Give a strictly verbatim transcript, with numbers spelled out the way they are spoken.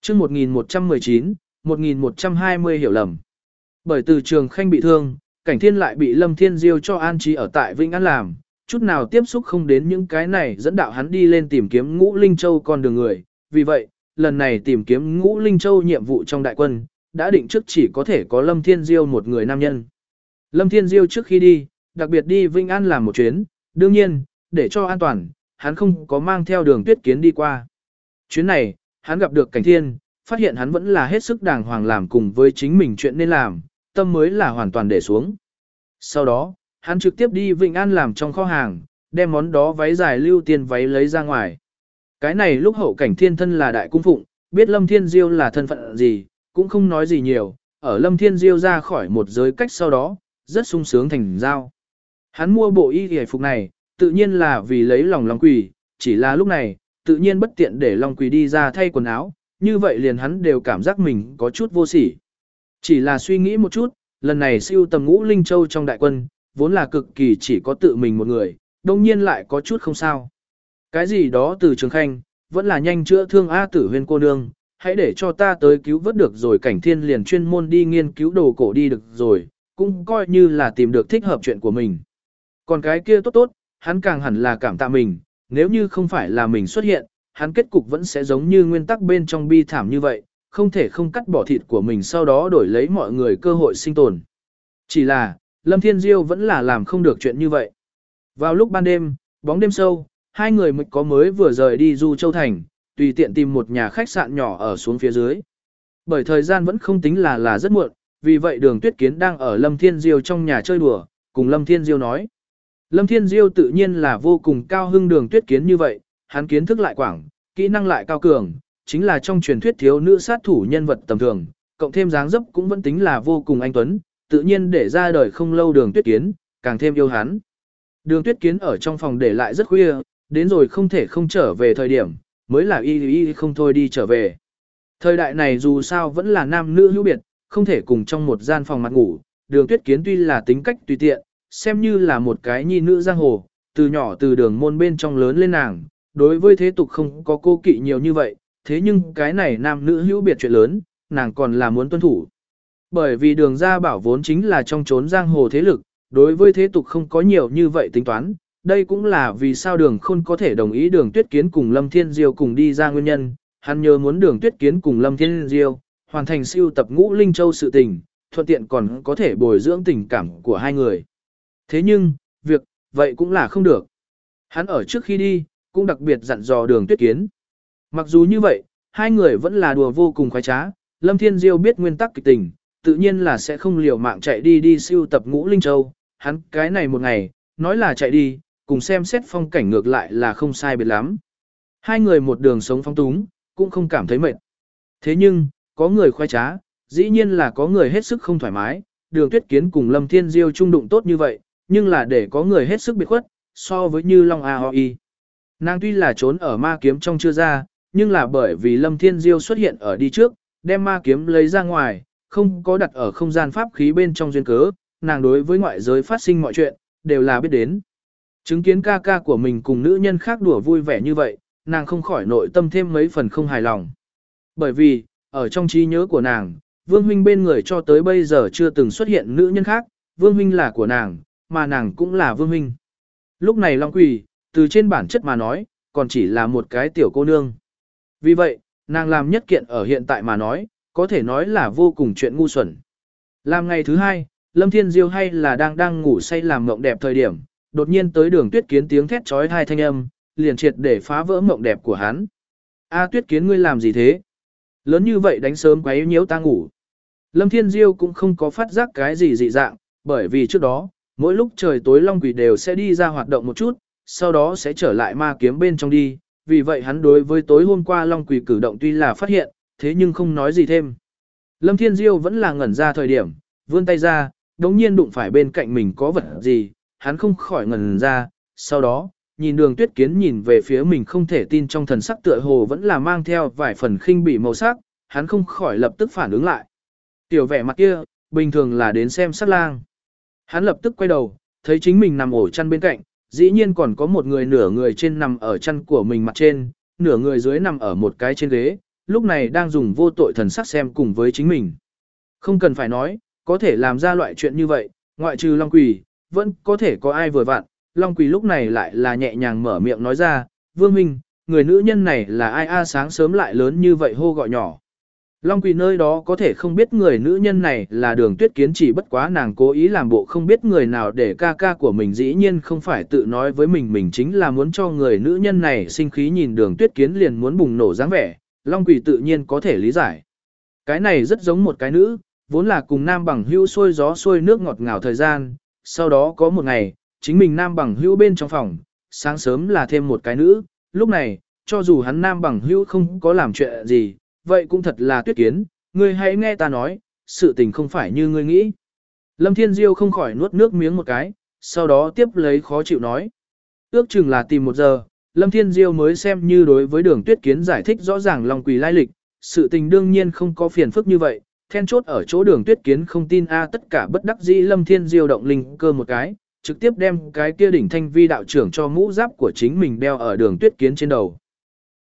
chương một nghìn một trăm mười chín, một nghìn một trăm hai mươi hiểu lầm. Bởi từ Trường Khanh bị thương, Cảnh Thiên lại bị Lâm Thiên Diêu cho an trí ở tại Vĩnh An làm, chút nào tiếp xúc không đến những cái này dẫn đạo hắn đi lên tìm kiếm Ngũ Linh Châu con đường người. Vì vậy, lần này tìm kiếm Ngũ Linh Châu nhiệm vụ trong đại quân, đã định trước chỉ có thể có Lâm Thiên Diêu một người nam nhân. Lâm Thiên Diêu trước khi đi, đặc biệt đi Vĩnh An làm một chuyến, đương nhiên, để cho an toàn, hắn không có mang theo Đường Tuyết Kiến đi qua. Chuyến này, hắn gặp được Cảnh Thiên, phát hiện hắn vẫn là hết sức đàng hoàng làm cùng với chính mình chuyện nên làm, tâm mới là hoàn toàn để xuống. Sau đó, hắn trực tiếp đi Vĩnh An làm trong kho hàng, đem món đó váy dài lưu tiền váy lấy ra ngoài. Cái này lúc Hậu Cảnh Thiên thân là đại cung phụng, biết Lâm Thiên Diêu là thân phận gì, cũng không nói gì nhiều, ở Lâm Thiên Diêu ra khỏi một giới cách sau đó, rất sung sướng thành giao. Hắn mua bộ y y phục này, tự nhiên là vì lấy lòng Long Quỳ, chỉ là lúc này, tự nhiên bất tiện để Long Quỳ đi ra thay quần áo, như vậy liền hắn đều cảm giác mình có chút vô sỉ. Chỉ là suy nghĩ một chút, lần này siêu tầm Ngũ Linh Châu trong đại quân, vốn là cực kỳ chỉ có tự mình một người, đồng nhiên lại có chút không sao. Cái gì đó từ Trường Khanh, vẫn là nhanh chữa thương A Tử Huyên cô nương, hãy để cho ta tới cứu vớt được rồi. Cảnh Thiên liền chuyên môn đi nghiên cứu đồ cổ đi được rồi, cũng coi như là tìm được thích hợp chuyện của mình. Còn cái kia tốt tốt, hắn càng hẳn là cảm tạ mình, nếu như không phải là mình xuất hiện, hắn kết cục vẫn sẽ giống như nguyên tắc bên trong bi thảm như vậy, không thể không cắt bỏ thịt của mình sau đó đổi lấy mọi người cơ hội sinh tồn. Chỉ là, Lâm Thiên Diêu vẫn là làm không được chuyện như vậy. Vào lúc ban đêm, bóng đêm sâu, hai người mới có mới vừa rời đi Du Châu Thành, tùy tiện tìm một nhà khách sạn nhỏ ở xuống phía dưới. Bởi thời gian vẫn không tính là là rất muộn, vì vậy Đường Tuyết Kiến đang ở Lâm Thiên Diêu trong nhà chơi đùa, cùng Lâm Thiên Diêu nói. Lâm Thiên Diêu tự nhiên là vô cùng cao hưng Đường Tuyết Kiến như vậy, hắn kiến thức lại quảng, kỹ năng lại cao cường, chính là trong truyền thuyết thiếu nữ sát thủ nhân vật tầm thường, cộng thêm dáng dấp cũng vẫn tính là vô cùng anh tuấn, tự nhiên để ra đời không lâu Đường Tuyết Kiến, càng thêm yêu hắn. Đường Tuyết Kiến ở trong phòng để lại rất khuya, đến rồi không thể không trở về thời điểm, mới là y y không thôi đi trở về. Thời đại này dù sao vẫn là nam nữ hữu biệt, không thể cùng trong một gian phòng mặt ngủ, Đường Tuyết Kiến tuy là tính cách tùy tiện, xem như là một cái nhi nữ giang hồ, từ nhỏ từ đường môn bên trong lớn lên nàng, đối với thế tục không có cô kỵ nhiều như vậy, thế nhưng cái này nam nữ hữu biệt chuyện lớn, nàng còn là muốn tuân thủ. Bởi vì Đường gia bảo vốn chính là trong chốn giang hồ thế lực, đối với thế tục không có nhiều như vậy tính toán, đây cũng là vì sao Đường Khôn có thể đồng ý Đường Tuyết Kiến cùng Lâm Thiên Diêu cùng đi ra nguyên nhân, hắn nhớ muốn Đường Tuyết Kiến cùng Lâm Thiên Diêu hoàn thành siêu tập Ngũ Linh Châu sự tình, thuận tiện còn có thể bồi dưỡng tình cảm của hai người. Thế nhưng, việc, vậy cũng là không được. Hắn ở trước khi đi, cũng đặc biệt dặn dò Đường Tuyết Kiến. Mặc dù như vậy, hai người vẫn là đùa vô cùng khoái trá, Lâm Thiên Diêu biết nguyên tắc kịch tình, tự nhiên là sẽ không liều mạng chạy đi đi siêu tập Ngũ Linh Châu, hắn cái này một ngày, nói là chạy đi, cùng xem xét phong cảnh ngược lại là không sai biệt lắm. Hai người một đường sống phong túng, cũng không cảm thấy mệt. Thế nhưng, có người khoái trá, dĩ nhiên là có người hết sức không thoải mái, Đường Tuyết Kiến cùng Lâm Thiên Diêu trung đụng tốt như vậy, nhưng là để có người hết sức biệt khuất, so với như Long A Ho Y. Nàng tuy là trốn ở ma kiếm trong chưa ra, nhưng là bởi vì Lâm Thiên Diêu xuất hiện ở đi trước, đem ma kiếm lấy ra ngoài, không có đặt ở không gian pháp khí bên trong duyên cớ, nàng đối với ngoại giới phát sinh mọi chuyện, đều là biết đến. Chứng kiến ca ca của mình cùng nữ nhân khác đùa vui vẻ như vậy, nàng không khỏi nội tâm thêm mấy phần không hài lòng. Bởi vì, ở trong trí nhớ của nàng, Vương Huynh bên người cho tới bây giờ chưa từng xuất hiện nữ nhân khác, Vương Huynh là của nàng, mà nàng cũng là Vương Huynh. Lúc này Long Quỳ, từ trên bản chất mà nói, còn chỉ là một cái tiểu cô nương. Vì vậy, nàng làm nhất kiện ở hiện tại mà nói, có thể nói là vô cùng chuyện ngu xuẩn. Làm ngày thứ hai, Lâm Thiên Diêu hay là đang đang ngủ say làm mộng đẹp thời điểm, đột nhiên tới Đường Tuyết Kiến tiếng thét trói tai thanh âm, liền triệt để phá vỡ mộng đẹp của hắn. A Tuyết Kiến ngươi làm gì thế? Lớn như vậy đánh sớm quấy nhiễu ta ngủ. Lâm Thiên Diêu cũng không có phát giác cái gì dị dạng, bởi vì trước đó, mỗi lúc trời tối Long Quỷ đều sẽ đi ra hoạt động một chút, sau đó sẽ trở lại ma kiếm bên trong đi, vì vậy hắn đối với tối hôm qua Long Quỷ cử động tuy là phát hiện, thế nhưng không nói gì thêm. Lâm Thiên Diêu vẫn là ngẩn ra thời điểm, vươn tay ra, đống nhiên đụng phải bên cạnh mình có vật gì, hắn không khỏi ngẩn ra, sau đó, nhìn Đường Tuyết Kiến nhìn về phía mình không thể tin trong thần sắc tựa hồ vẫn là mang theo vài phần khinh bỉ màu sắc, hắn không khỏi lập tức phản ứng lại. Tiểu vẻ mặt kia, bình thường là đến xem sát lang. Hắn lập tức quay đầu, thấy chính mình nằm ổ chăn bên cạnh, dĩ nhiên còn có một người nửa người trên nằm ở chăn của mình mặt trên, nửa người dưới nằm ở một cái trên ghế, lúc này đang dùng vô tội thần sắc xem cùng với chính mình. Không cần phải nói, có thể làm ra loại chuyện như vậy, ngoại trừ Long Quỳ, vẫn có thể có ai vừa vặn. Long Quỳ lúc này lại là nhẹ nhàng mở miệng nói ra, Vương Minh, người nữ nhân này là ai a sáng sớm lại lớn như vậy hô gọi nhỏ. Long Quỳ nơi đó có thể không biết người nữ nhân này là Đường Tuyết Kiến, chỉ bất quá nàng cố ý làm bộ không biết người nào để ca ca của mình dĩ nhiên không phải tự nói với mình mình chính là muốn cho người nữ nhân này sinh khí, nhìn Đường Tuyết Kiến liền muốn bùng nổ dáng vẻ, Long Quỳ tự nhiên có thể lý giải. Cái này rất giống một cái nữ, vốn là cùng nam bằng hữu xuôi gió xuôi nước ngọt ngào thời gian, sau đó có một ngày, chính mình nam bằng hữu bên trong phòng, sáng sớm là thêm một cái nữ, lúc này, cho dù hắn nam bằng hữu không có làm chuyện gì, vậy cũng thật là Tuyết Kiến, ngươi hãy nghe ta nói, sự tình không phải như ngươi nghĩ. Lâm Thiên Diêu không khỏi nuốt nước miếng một cái, sau đó tiếp lấy khó chịu nói. Ước chừng là tìm một giờ, Lâm Thiên Diêu mới xem như đối với Đường Tuyết Kiến giải thích rõ ràng Long Quỳ lai lịch, sự tình đương nhiên không có phiền phức như vậy, then chốt ở chỗ Đường Tuyết Kiến không tin a tất cả bất đắc dĩ Lâm Thiên Diêu động linh cơ một cái, trực tiếp đem cái kia đỉnh thanh vi đạo trưởng cho mũ giáp của chính mình đeo ở Đường Tuyết Kiến trên đầu.